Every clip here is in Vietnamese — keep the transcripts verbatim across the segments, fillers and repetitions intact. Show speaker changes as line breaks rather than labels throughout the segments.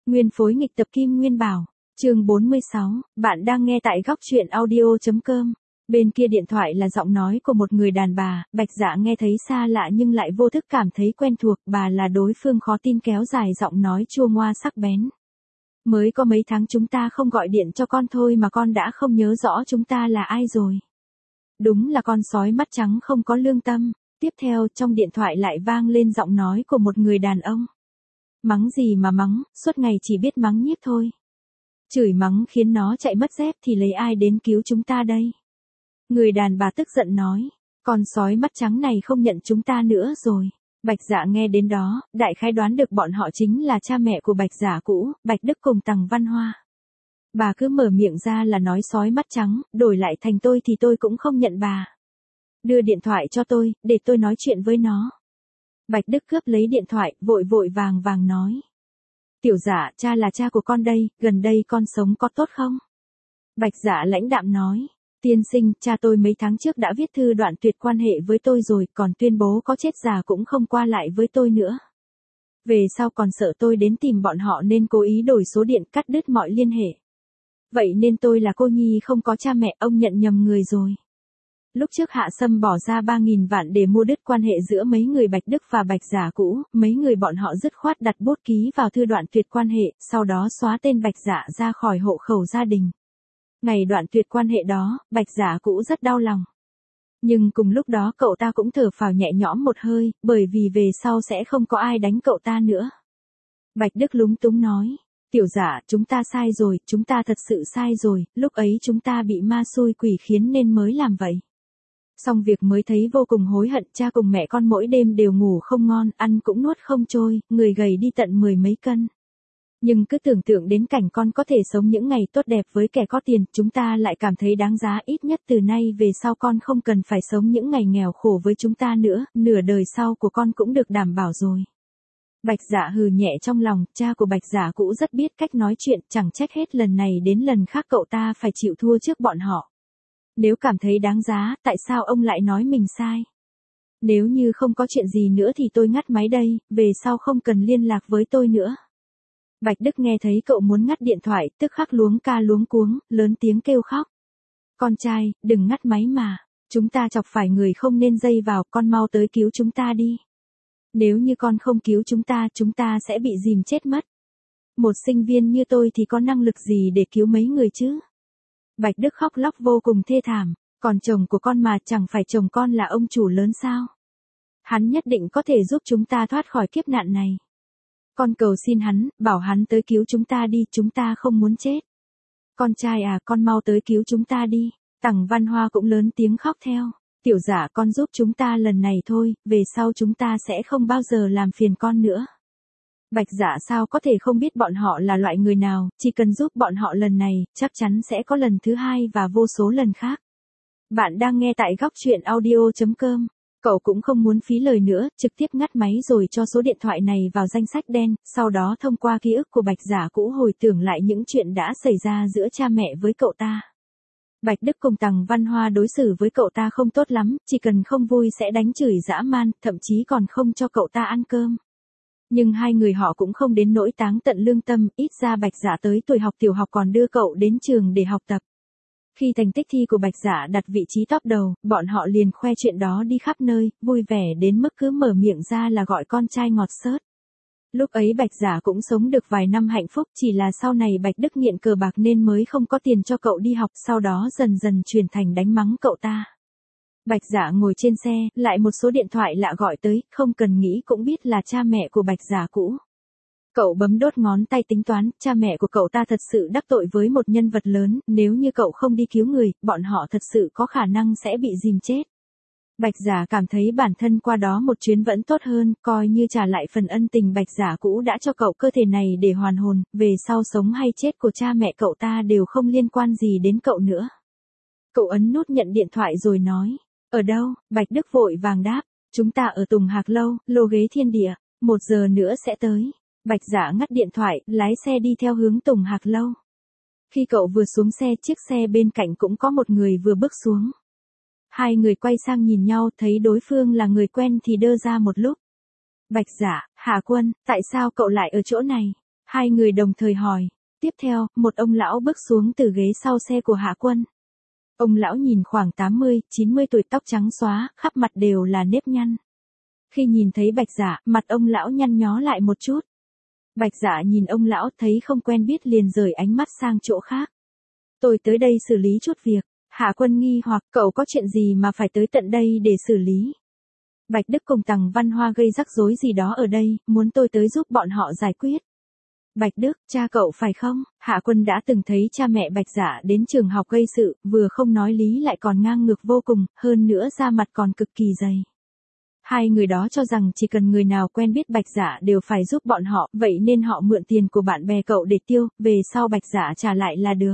Nguyên phối nghịch tập Kim Nguyên Bảo, chương bốn mươi sáu, bạn đang nghe tại góc truyện audio.com. Bên kia điện thoại là giọng nói của một người đàn bà, Bạch Dạ nghe thấy xa lạ nhưng lại vô thức cảm thấy quen thuộc, bà là đối phương khó tin kéo dài giọng nói chua ngoa sắc bén. Mới có mấy tháng chúng ta không gọi điện cho con thôi mà con đã không nhớ rõ chúng ta là ai rồi. Đúng là con sói mắt trắng không có lương tâm. Tiếp theo trong điện thoại lại vang lên giọng nói của một người đàn ông. Mắng gì mà mắng, suốt ngày chỉ biết mắng nhiếc thôi. Chửi mắng khiến nó chạy mất dép thì lấy ai đến cứu chúng ta đây? Người đàn bà tức giận nói, con sói mắt trắng này không nhận chúng ta nữa rồi. Bạch Dạ nghe đến đó, đại khái đoán được bọn họ chính là cha mẹ của Bạch Dạ cũ, Bạch Đức cùng Tằng Văn Hoa. Bà cứ mở miệng ra là nói sói mắt trắng, đổi lại thành tôi thì tôi cũng không nhận bà. Đưa điện thoại cho tôi, để tôi nói chuyện với nó. Bạch Đức cướp lấy điện thoại, vội vội vàng vàng nói. Tiểu Dạ, cha là cha của con đây, gần đây con sống có tốt không? Bạch Dạ lãnh đạm nói. Tiên sinh, cha tôi mấy tháng trước đã viết thư đoạn tuyệt quan hệ với tôi rồi, còn tuyên bố có chết già cũng không qua lại với tôi nữa. Về sau còn sợ tôi đến tìm bọn họ nên cố ý đổi số điện cắt đứt mọi liên hệ. Vậy nên tôi là cô nhi không có cha mẹ, ông nhận nhầm người rồi. Lúc trước Hạ Sâm bỏ ra ba nghìn vạn để mua đứt quan hệ giữa mấy người Bạch Đức và Bạch Dạ cũ, mấy người bọn họ dứt khoát đặt bút ký vào thư đoạn tuyệt quan hệ, sau đó xóa tên Bạch Dạ ra khỏi hộ khẩu gia đình. Ngày đoạn tuyệt quan hệ đó, Bạch Dạ cũ rất đau lòng. Nhưng cùng lúc đó cậu ta cũng thở phào nhẹ nhõm một hơi, bởi vì về sau sẽ không có ai đánh cậu ta nữa. Bạch Đức lúng túng nói, Tiểu Dạ, chúng ta sai rồi, chúng ta thật sự sai rồi, lúc ấy chúng ta bị ma xui quỷ khiến nên mới làm vậy. Xong việc mới thấy vô cùng hối hận, cha cùng mẹ con mỗi đêm đều ngủ không ngon, ăn cũng nuốt không trôi, người gầy đi tận mười mấy cân. Nhưng cứ tưởng tượng đến cảnh con có thể sống những ngày tốt đẹp với kẻ có tiền, chúng ta lại cảm thấy đáng giá, ít nhất từ nay về sau con không cần phải sống những ngày nghèo khổ với chúng ta nữa, nửa đời sau của con cũng được đảm bảo rồi. Bạch Dạ hừ nhẹ trong lòng, cha của Bạch Dạ cũ rất biết cách nói chuyện, chẳng trách hết lần này đến lần khác cậu ta phải chịu thua trước bọn họ. Nếu cảm thấy đáng giá, tại sao ông lại nói mình sai? Nếu như không có chuyện gì nữa thì tôi ngắt máy đây, về sau không cần liên lạc với tôi nữa. Bạch Đức nghe thấy cậu muốn ngắt điện thoại, tức khắc luống ca luống cuống, lớn tiếng kêu khóc. Con trai, đừng ngắt máy mà, chúng ta chọc phải người không nên dây vào, con mau tới cứu chúng ta đi. Nếu như con không cứu chúng ta, chúng ta sẽ bị dìm chết mất. Một sinh viên như tôi thì có năng lực gì để cứu mấy người chứ? Bạch Đức khóc lóc vô cùng thê thảm, còn chồng của con mà chẳng phải chồng con là ông chủ lớn sao? Hắn nhất định có thể giúp chúng ta thoát khỏi kiếp nạn này. Con cầu xin hắn, bảo hắn tới cứu chúng ta đi, chúng ta không muốn chết. Con trai à, con mau tới cứu chúng ta đi. Tằng Văn Hoa cũng lớn tiếng khóc theo. Tiểu Dạ, con giúp chúng ta lần này thôi, về sau chúng ta sẽ không bao giờ làm phiền con nữa. Bạch Dạ sao có thể không biết bọn họ là loại người nào, chỉ cần giúp bọn họ lần này, chắc chắn sẽ có lần thứ hai và vô số lần khác. Bạn đang nghe tại góc truyện audio.com. Cậu cũng không muốn phí lời nữa, trực tiếp ngắt máy rồi cho số điện thoại này vào danh sách đen, sau đó thông qua ký ức của Bạch Dạ cũ hồi tưởng lại những chuyện đã xảy ra giữa cha mẹ với cậu ta. Bạch Đức cùng Tằng Văn Hoa đối xử với cậu ta không tốt lắm, chỉ cần không vui sẽ đánh chửi dã man, thậm chí còn không cho cậu ta ăn cơm. Nhưng hai người họ cũng không đến nỗi táng tận lương tâm, ít ra Bạch Dạ tới tuổi học tiểu học còn đưa cậu đến trường để học tập. Khi thành tích thi của Bạch Dạ đặt vị trí top đầu, bọn họ liền khoe chuyện đó đi khắp nơi, vui vẻ đến mức cứ mở miệng ra là gọi con trai ngọt xớt. Lúc ấy Bạch Dạ cũng sống được vài năm hạnh phúc, chỉ là sau này Bạch Đức nghiện cờ bạc nên mới không có tiền cho cậu đi học, sau đó dần dần chuyển thành đánh mắng cậu ta. Bạch Dạ ngồi trên xe, lại một số điện thoại lạ gọi tới, không cần nghĩ cũng biết là cha mẹ của Bạch Dạ cũ. Cậu bấm đốt ngón tay tính toán, cha mẹ của cậu ta thật sự đắc tội với một nhân vật lớn, nếu như cậu không đi cứu người, bọn họ thật sự có khả năng sẽ bị dìm chết. Bạch Dạ cảm thấy bản thân qua đó một chuyến vẫn tốt hơn, coi như trả lại phần ân tình Bạch Dạ cũ đã cho cậu cơ thể này để hoàn hồn, về sau sống hay chết của cha mẹ cậu ta đều không liên quan gì đến cậu nữa. Cậu ấn nút nhận điện thoại rồi nói, ở đâu? Bạch Đức vội vàng đáp, chúng ta ở Tùng Hạc Lâu, lô ghế Thiên Địa, một giờ nữa sẽ tới. Bạch Dạ ngắt điện thoại, lái xe đi theo hướng Tùng Hạc Lâu. Khi cậu vừa xuống xe, chiếc xe bên cạnh cũng có một người vừa bước xuống. Hai người quay sang nhìn nhau, thấy đối phương là người quen thì đơ ra một lúc. Bạch Dạ, Hà Quân, tại sao cậu lại ở chỗ này? Hai người đồng thời hỏi. Tiếp theo, một ông lão bước xuống từ ghế sau xe của Hạ Quân. Ông lão nhìn khoảng tám mươi, chín mươi tuổi, tóc trắng xóa, khắp mặt đều là nếp nhăn. Khi nhìn thấy Bạch Dạ, mặt ông lão nhăn nhó lại một chút. Bạch Dạ nhìn ông lão thấy không quen biết liền rời ánh mắt sang chỗ khác. Tôi tới đây xử lý chút việc. Hạ Quân nghi hoặc, cậu có chuyện gì mà phải tới tận đây để xử lý? Bạch Đức cùng Tằng Văn Hoa gây rắc rối gì đó ở đây, muốn tôi tới giúp bọn họ giải quyết. Bạch Đức, cha cậu phải không? Hạ Quân đã từng thấy cha mẹ Bạch Dạ đến trường học gây sự, vừa không nói lý lại còn ngang ngược vô cùng, hơn nữa da mặt còn cực kỳ dày. Hai người đó cho rằng chỉ cần người nào quen biết Bạch Dạ đều phải giúp bọn họ, vậy nên họ mượn tiền của bạn bè cậu để tiêu, về sau Bạch Dạ trả lại là được.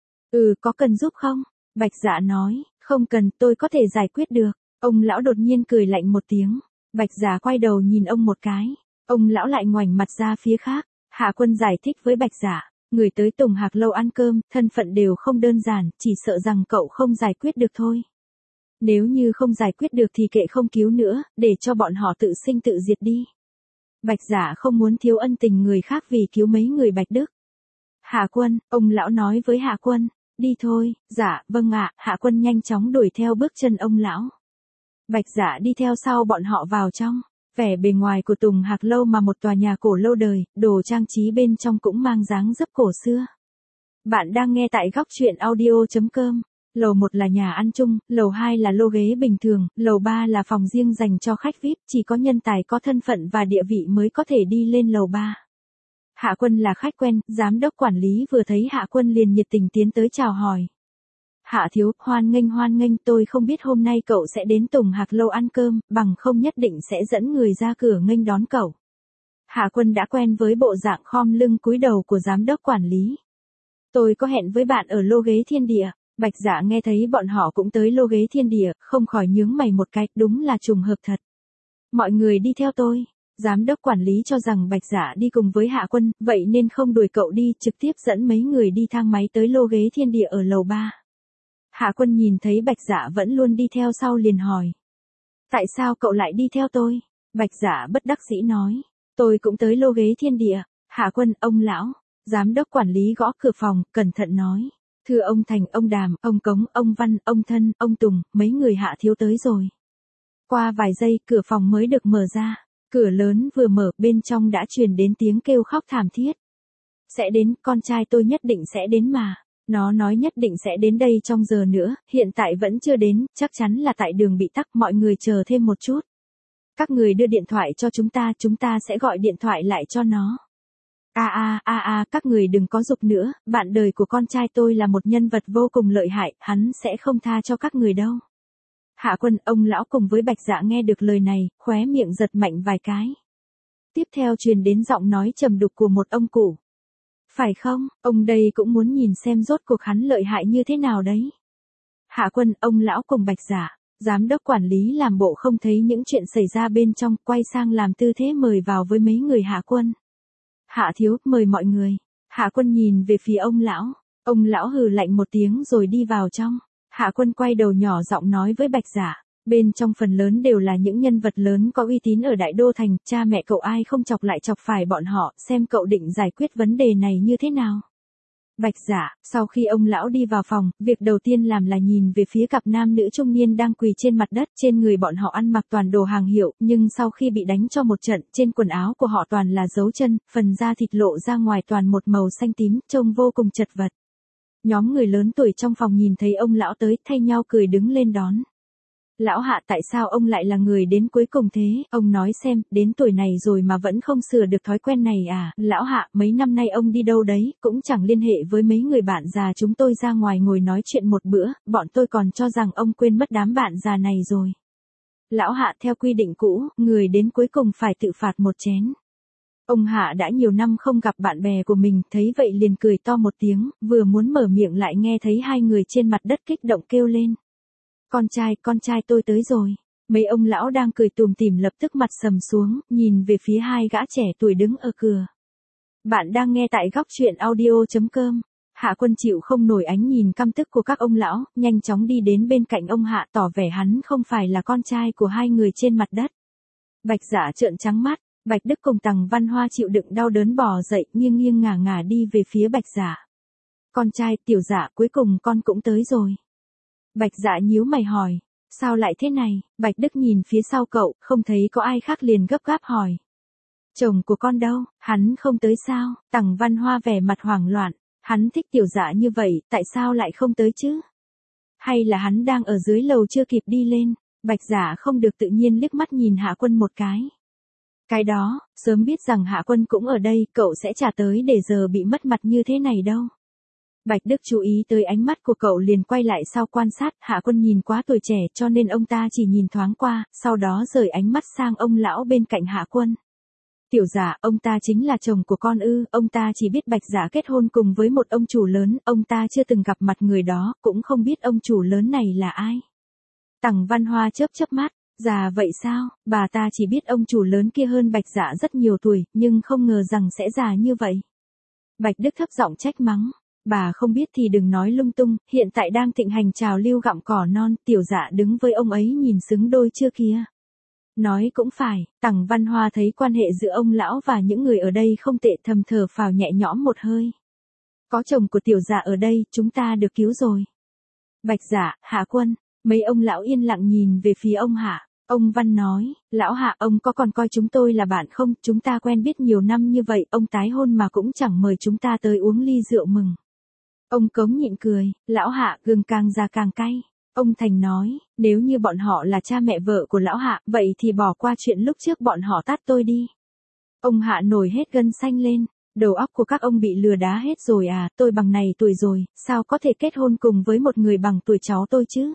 Ừ, có cần giúp không? Bạch Dạ nói, không cần, tôi có thể giải quyết được. Ông lão đột nhiên cười lạnh một tiếng. Bạch Dạ quay đầu nhìn ông một cái. Ông lão lại ngoảnh mặt ra phía khác. Hạ Quân giải thích với Bạch Dạ, người tới Tùng Hạc Lâu ăn cơm, thân phận đều không đơn giản, chỉ sợ rằng cậu không giải quyết được thôi. Nếu như không giải quyết được thì kệ không cứu nữa, để cho bọn họ tự sinh tự diệt đi. Bạch Dạ không muốn thiếu ân tình người khác vì cứu mấy người Bạch Đức. Hạ Quân, ông lão nói với Hạ Quân, đi thôi. Dạ, vâng ạ. Hạ Quân nhanh chóng đuổi theo bước chân ông lão. Bạch Dạ đi theo sau bọn họ vào trong. Vẻ bề ngoài của Tùng Hạc Lâu mà một tòa nhà cổ lâu đời, đồ trang trí bên trong cũng mang dáng dấp cổ xưa. Bạn đang nghe tại góc truyện audio chấm com. Lầu một là nhà ăn chung, lầu hai là lô ghế bình thường, lầu ba là phòng riêng dành cho khách vi ai pi, chỉ có nhân tài có thân phận và địa vị mới có thể đi lên lầu ba. Hạ Quân là khách quen, giám đốc quản lý vừa thấy Hạ Quân liền nhiệt tình tiến tới chào hỏi. Hạ thiếu, hoan nghênh hoan nghênh, tôi không biết hôm nay cậu sẽ đến Tùng Hạc Lâu ăn cơm, bằng không nhất định sẽ dẫn người ra cửa nghênh đón cậu. Hạ Quân đã quen với bộ dạng khom lưng cúi đầu của giám đốc quản lý. Tôi có hẹn với bạn ở lô ghế Thiên Địa. Bạch Dạ nghe thấy bọn họ cũng tới lô ghế Thiên Địa, không khỏi nhướng mày một cái, đúng là trùng hợp thật. Mọi người đi theo tôi. Giám đốc quản lý cho rằng Bạch Dạ đi cùng với Hạ Quân, vậy nên không đuổi cậu đi, trực tiếp dẫn mấy người đi thang máy tới lô ghế Thiên Địa ở lầu ba. Hạ Quân nhìn thấy Bạch Dạ vẫn luôn đi theo sau liền hỏi. Tại sao cậu lại đi theo tôi? Bạch Dạ bất đắc dĩ nói. Tôi cũng tới lô ghế Thiên Địa. Hạ Quân, ông lão. Giám đốc quản lý gõ cửa phòng, cẩn thận nói. Thưa ông Thành, ông Đàm, ông Cống, ông Văn, ông Thân, ông Tùng, mấy người Hạ thiếu tới rồi. Qua vài giây, cửa phòng mới được mở ra. Cửa lớn vừa mở, bên trong đã truyền đến tiếng kêu khóc thảm thiết. Sẽ đến, con trai tôi nhất định sẽ đến mà. Nó nói nhất định sẽ đến đây trong giờ nữa, hiện tại vẫn chưa đến, chắc chắn là tại đường bị tắc, mọi người chờ thêm một chút. Các người đưa điện thoại cho chúng ta, chúng ta sẽ gọi điện thoại lại cho nó. A a a a, các người đừng có giục nữa, bạn đời của con trai tôi là một nhân vật vô cùng lợi hại, hắn sẽ không tha cho các người đâu. Hạ Quân, ông lão cùng với Bạch Dạ nghe được lời này, khóe miệng giật mạnh vài cái. Tiếp theo truyền đến giọng nói trầm đục của một ông cụ. Phải không, ông đây cũng muốn nhìn xem rốt cuộc hắn lợi hại như thế nào đấy. Hạ Quân, ông lão cùng Bạch Dạ, giám đốc quản lý làm bộ không thấy những chuyện xảy ra bên trong, quay sang làm tư thế mời vào với mấy người Hạ Quân. Hạ thiếu, mời mọi người. Hạ Quân nhìn về phía ông lão. Ông lão hừ lạnh một tiếng rồi đi vào trong. Hạ Quân quay đầu nhỏ giọng nói với Bạch Dạ. Bên trong phần lớn đều là những nhân vật lớn có uy tín ở Đại Đô Thành, cha mẹ cậu ai không chọc lại chọc phải bọn họ, xem cậu định giải quyết vấn đề này như thế nào. Bạch Dạ, sau khi ông lão đi vào phòng, việc đầu tiên làm là nhìn về phía cặp nam nữ trung niên đang quỳ trên mặt đất, trên người bọn họ ăn mặc toàn đồ hàng hiệu, nhưng sau khi bị đánh cho một trận, trên quần áo của họ toàn là dấu chân, phần da thịt lộ ra ngoài toàn một màu xanh tím, trông vô cùng chật vật. Nhóm người lớn tuổi trong phòng nhìn thấy ông lão tới, thay nhau cười đứng lên đón. Lão Hạ, tại sao ông lại là người đến cuối cùng thế, ông nói xem, đến tuổi này rồi mà vẫn không sửa được thói quen này à, Lão Hạ, mấy năm nay ông đi đâu đấy, cũng chẳng liên hệ với mấy người bạn già chúng tôi ra ngoài ngồi nói chuyện một bữa, bọn tôi còn cho rằng ông quên mất đám bạn già này rồi. Lão Hạ, theo quy định cũ, người đến cuối cùng phải tự phạt một chén. Ông Hạ đã nhiều năm không gặp bạn bè của mình, thấy vậy liền cười to một tiếng, vừa muốn mở miệng lại nghe thấy hai người trên mặt đất kích động kêu lên. Con trai, con trai tôi tới rồi. Mấy ông lão đang cười tùm tìm lập tức mặt sầm xuống, nhìn về phía hai gã trẻ tuổi đứng ở cửa. Bạn đang nghe tại góc truyện audio chấm com. Hạ Quân chịu không nổi ánh nhìn căm tức của các ông lão, nhanh chóng đi đến bên cạnh ông Hạ tỏ vẻ hắn không phải là con trai của hai người trên mặt đất. Bạch Dạ trợn trắng mắt, Bạch Đức cùng Tằng Văn Hoa chịu đựng đau đớn bò dậy, nghiêng nghiêng ngả ngả đi về phía Bạch Dạ. Con trai, Tiểu Dạ, cuối cùng con cũng tới rồi. Bạch Dạ nhíu mày hỏi, sao lại thế này? Bạch Đức nhìn phía sau cậu, không thấy có ai khác liền gấp gáp hỏi. Chồng của con đâu, hắn không tới sao? Tằng Văn Hoa vẻ mặt hoảng loạn, hắn thích Tiểu Dạ như vậy, tại sao lại không tới chứ? Hay là hắn đang ở dưới lầu chưa kịp đi lên? Bạch Dạ không được tự nhiên liếc mắt nhìn Hạ Quân một cái. Cái đó, sớm biết rằng Hạ Quân cũng ở đây, cậu sẽ trả tới để giờ bị mất mặt như thế này đâu. Bạch Đức chú ý tới ánh mắt của cậu liền quay lại sau quan sát, Hạ Quân nhìn quá tuổi trẻ cho nên ông ta chỉ nhìn thoáng qua, sau đó rời ánh mắt sang ông lão bên cạnh Hạ Quân. Tiểu Dạ, ông ta chính là chồng của con ư? Ông ta chỉ biết Bạch Dạ kết hôn cùng với một ông chủ lớn, ông ta chưa từng gặp mặt người đó, cũng không biết ông chủ lớn này là ai. Tằng Văn Hoa chớp chớp mắt, già vậy sao? Bà ta chỉ biết ông chủ lớn kia hơn Bạch Dạ rất nhiều tuổi, nhưng không ngờ rằng sẽ già như vậy. Bạch Đức thấp giọng trách mắng, bà không biết thì đừng nói lung tung, hiện tại đang thịnh hành trào lưu gặm cỏ non, Tiểu Dạ đứng với ông ấy nhìn xứng đôi chưa kia. Nói cũng phải, Tằng Văn Hoa thấy quan hệ giữa ông lão và những người ở đây không tệ, thầm thở phào nhẹ nhõm một hơi. Có chồng của Tiểu Dạ ở đây, chúng ta được cứu rồi. Bạch Dạ, Hạ Quân, mấy ông lão yên lặng nhìn về phía ông Hạ. Ông Văn nói, lão Hạ, ông có còn coi chúng tôi là bạn không? Chúng ta quen biết nhiều năm như vậy, ông tái hôn mà cũng chẳng mời chúng ta tới uống ly rượu mừng. Ông Cống nhịn cười, lão Hạ, gừng càng già càng cay. Ông Thành nói, nếu như bọn họ là cha mẹ vợ của lão Hạ, vậy thì bỏ qua chuyện lúc trước bọn họ tát tôi đi. Ông Hạ nổi hết gân xanh lên, đầu óc của các ông bị lừa đá hết rồi à? Tôi bằng này tuổi rồi, sao có thể kết hôn cùng với một người bằng tuổi cháu tôi chứ?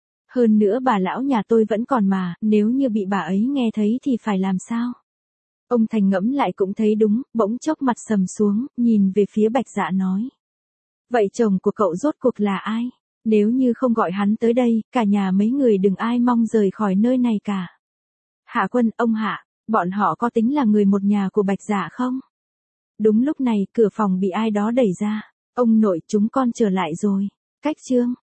Hơn nữa bà lão nhà tôi vẫn còn mà, nếu như bị bà ấy nghe thấy thì phải làm sao? Ông Thành ngẫm lại cũng thấy đúng, bỗng chốc mặt sầm xuống, nhìn về phía Bạch Dạ nói. Vậy chồng của cậu rốt cuộc là ai? Nếu như không gọi hắn tới đây, cả nhà mấy người đừng ai mong rời khỏi nơi này cả. Hạ Quân, ông Hạ, bọn họ có tính là người một nhà của Bạch Dạ không? Đúng lúc này, cửa phòng bị ai đó đẩy ra. Ông nội, chúng con trở lại rồi. Cách chương